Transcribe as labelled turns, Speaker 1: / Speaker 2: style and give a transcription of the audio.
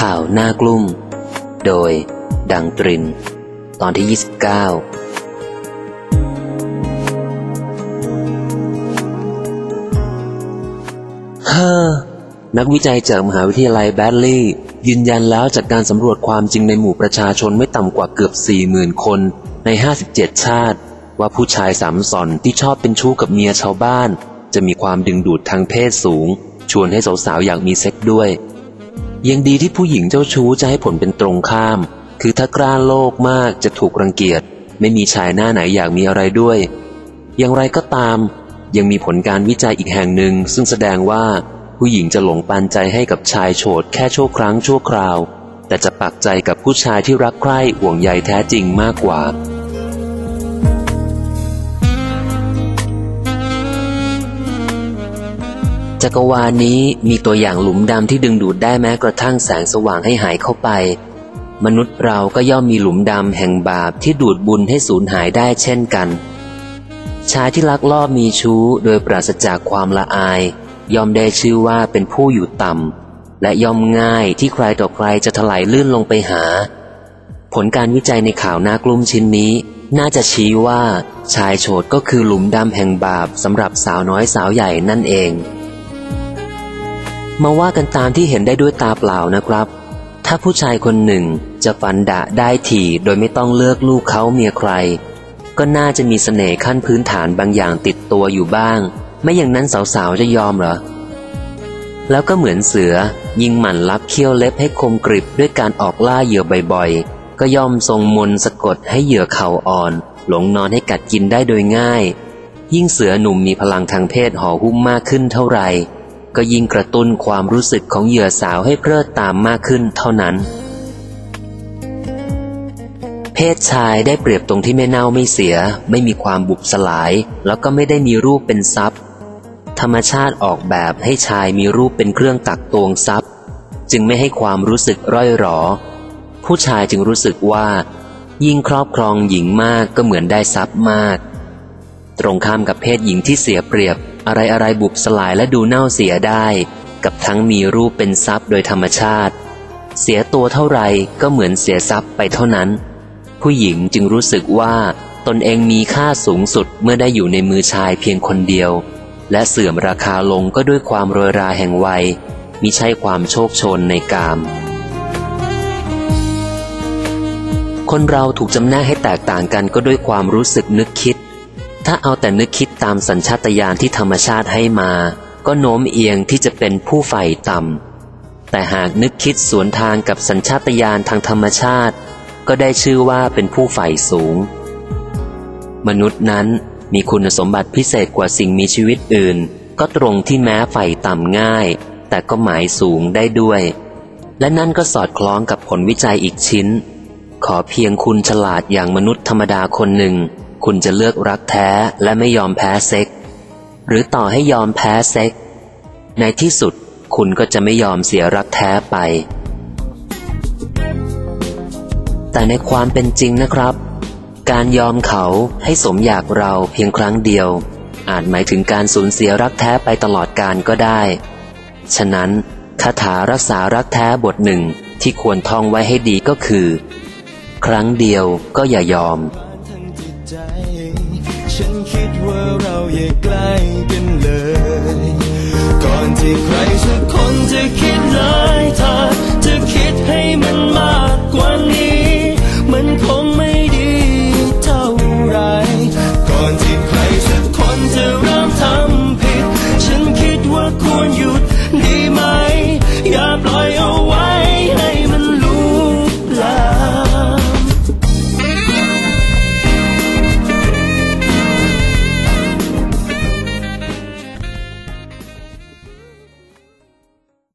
Speaker 1: ข่าวหน้ากลุ้มโดยดังตรินตอนที่29นักวิจัยจากมหาวิทยาลัยแบดลีย์ยืนยันแล้วจากการสำรวจความจริงในหมู่ประชาชนไม่ต่ำกว่าเกือบ 40,000 คนใน57ชาติว่าผู้ชายสามส่อนที่ชอบเป็นชู้กับเมียชาวบ้านจะมีความดึงดูดทางเพศสูงชวนให้สาวๆอยากมีเซ็กด้วยยังดีที่ผู้หญิงเจ้าชู้จะให้ผลเป็นตรงข้ามคือถ้ากล้าโลภมากจะถูกรังเกียจไม่มีชายหน้าไหนอยากมีอะไรด้วยอย่างไรก็ตามยังมีผลการวิจัยอีกแห่งหนึ่งซึ่งแสดงว่าผู้หญิงจะหลงปันใจให้กับชายโฉดแค่ชั่วครั้งชั่วคราวแต่จะปักใจกับผู้ชายที่รักใคร่ห่วงใยแท้จริงมากกว่าจักรวาลนี้มีตัวอย่างหลุมดำที่ดึงดูดได้แม้กระทั่งแสงสว่างให้หายเข้าไปมนุษย์เราก็ย่อมมีหลุมดำแห่งบาปที่ดูดบุญให้สูญหายได้เช่นกันชายที่ลักลอบมีชู้โดยปราศจากความละอายย่อมได้ชื่อว่าเป็นผู้อยู่ต่ำและย่อมง่ายที่ใครต่อใครจะถลายลื่นลงไปหาผลการวิจัยในข่าวหน้ากลุ้มชิ้นนี้น่าจะชี้ว่าชายโฉดก็คือหลุมดำแห่งบาปสำหรับสาวน้อยสาวใหญ่นั่นเองมาว่ากันตามที่เห็นได้ด้วยตาเปล่านะครับถ้าผู้ชายคนหนึ่งจะฟันดะได้ถี่โดยไม่ต้องเลือกลูกเขาเมียใครก็น่าจะมีเสน่ห์ขั้นพื้นฐานบางอย่างติดตัวอยู่บ้างไม่อย่างนั้นสาวๆจะยอมเหรอแล้วก็เหมือนเสือยิ่งหมั่นลับเขี้ยวเล็บให้คมกริบด้วยการออกล่าเหยื่อบ่อยๆก็ย่อมทรงมนต์สะกดให้เหยื่อเข่าอ่อนหลงนอนให้กัดกินได้โดยง่ายยิ่งเสือหนุ่มมีพลังทางเพศห่อหุ้มมากขึ้นเท่าไหร่ก็ยิ่งกระตุ้นความรู้สึกของเหยื่อสาวให้เพลิดตามมากขึ้นเท่านั้นเพศชายได้เปรียบตรงที่ไม่เน่าไม่เสียไม่มีความบุบสลายแล้วก็ไม่ได้มีรูปเป็นทรัพย์ธรรมชาติออกแบบให้ชายมีรูปเป็นเครื่องตักตวงทรัพย์จึงไม่ให้ความรู้สึกร่อยหรอผู้ชายจึงรู้สึกว่ายิ่งครอบครองหญิงมากก็เหมือนได้ทรัพย์มากตรงข้ามกับเพศหญิงที่เสียเปรียบอะไรบุบสลายและดูเน่าเสียได้กับทั้งมีรูปเป็นทรัพย์โดยธรรมชาติเสียตัวเท่าไรก็เหมือนเสียทรัพย์ไปเท่านั้นผู้หญิงจึงรู้สึกว่าตนเองมีค่าสูงสุดเมื่อได้อยู่ในมือชายเพียงคนเดียวและเสื่อมราคาลงก็ด้วยความโรยราแห่งวัยมิใช่ความโชคโชนในกามคนเราถูกจำแนกให้แตกต่างกันก็ด้วยความรู้สึกนึกคิดถ้าเอาแต่นึกคิดตามสัญชาตญาณที่ธรรมชาติให้มาก็โน้มเอียงที่จะเป็นผู้ใฝ่ต่ำแต่หากนึกคิดสวนทางกับสัญชาตญาณทางธรรมชาติก็ได้ชื่อว่าเป็นผู้ใฝ่สูงมนุษย์นั้นมีคุณสมบัติพิเศษกว่าสิ่งมีชีวิตอื่นก็ตรงที่แม้ใฝ่ต่ำง่ายแต่ก็หมายสูงได้ด้วยและนั่นก็สอดคล้องกับผลวิจัยอีกชิ้นขอเพียงคุณฉลาดอย่างมนุษย์ธรรมดาคนหนึ่งคุณจะเลือกรักแท้และไม่ยอมแพ้เซ็กหรือต่อให้ยอมแพ้เซ็กในที่สุดคุณก็จะไม่ยอมเสียรักแท้ไปแต่ในความเป็นจริงนะครับการยอมเขาให้สมอยากเราเพียงครั้งเดียวอาจหมายถึงการสูญเสียรักแท้ไปตลอดกาลก็ได้ฉะนั้นคาถารักษารักแท้บทหนึ่งที่ควรท่องไว้ให้ดีก็คือครั้งเดียวก็อย่ายอมฉันคิดว่าเราอย่าใกล้กันเลยก่อนที่ใครสักคนจะคิดร้ายเธอจะคิดให้มัน